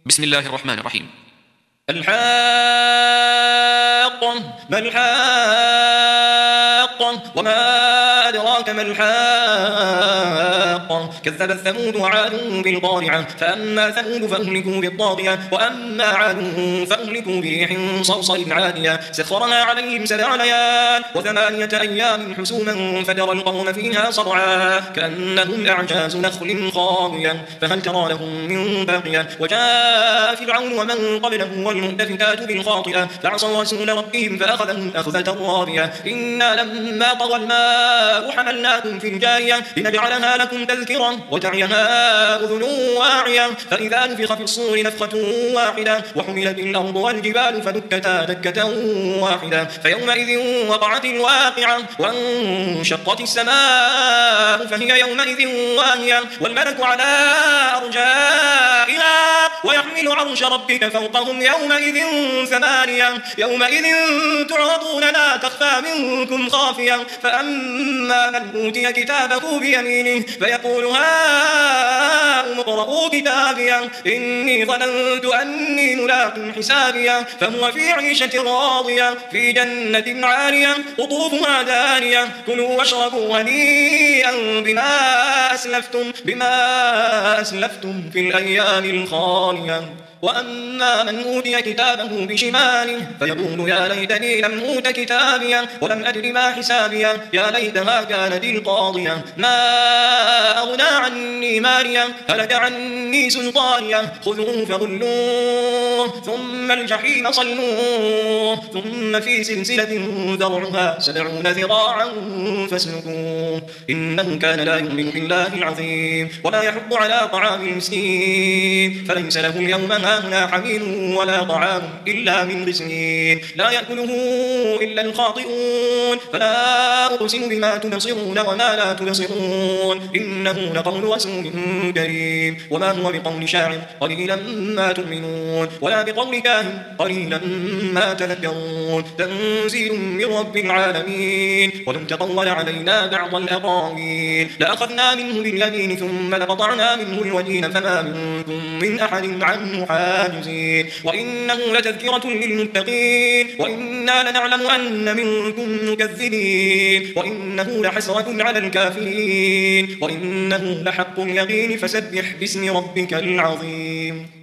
بسم الله الرحمن الرحيم. الحاقة ما الحاقة وما أدراك ما الحاقة كذبت ثمود وعاد بالقارعة فأما ثمود فأهلكوا بالطاغية وأما عاد فأهلكوا بريح صرصر عاتية سخرها عليهم 7 ليال و8 أيام حسوما فترى القوم فيها صرعا كأنهم أعجاز نخل خاوية فهل ترى لهم من باقية وجاء فرعون ومن قبله والمؤتفكات بالخاطئة فعصوا رسول ربهم فأخذهم أخذة رابية إنا لما طغى الماء حملناكم في الجارية لنجعلها لكم تذكرة وتعيها أذن واعية فإذا نفخ في الصور نفخة واحدة وحملت الأرض والجبال فدكتا دكة واحدة فيومئذ وقعت الواقعة وانشقت السماء فهي يومئذ واهية والملك على أرجائها ويحمل عرش ربك فوقهم يومئذ 8 يومئذ تعرضون لا تخفى منكم خافية فأما من أوتي كتابه بيمينه فيقول هاؤم اقرءوا كتابيه إني ظننت أني ملاق حسابيه فهو في عيشة راضية في جنة عالية قطوفها دانية كلوا واشربوا هنيئا بما أسلفتم في الأيام الخالية وأما من أوتي كتابه بشماله فيقول يا ليتني لم أوت كتابيه ولم أدر ما حسابيه يا ليتها كانت القاضية ما أغنى عني ماليه هلك عني سلطانيه خذوه فغلوه ثم الجحيم صلوه ثم في سلسلة ذرعها 70 ذراعا فاسلكوه إنه كان لا يؤمن بالله العظيم ولا يحض على طعام المسكين فليس له اليوم هاهنا حميم ولا طعام إلا من غسلين لا يأكله إلا الخاطئون فلا أقسم بما تبصرون وما لا تبصرون إنه لقول رسول كريم وما هو بقول شاعر قليلا ما تؤمنون ولا بقول كاهن قليلا ما تذكرون تنزيل من رب العالمين ولو تقول علينا بعض الأقاويل لأخذنا منه باليمين ثم لقطعنا منه الوتين فما منكم من أحد عنه حاجزين وإنه لتذكرة للمتقين وإنا لنعلم أن منكم مكذبين وإنه لحسرة على الكافرين وإنه لحق اليقين فسبح باسم ربك العظيم.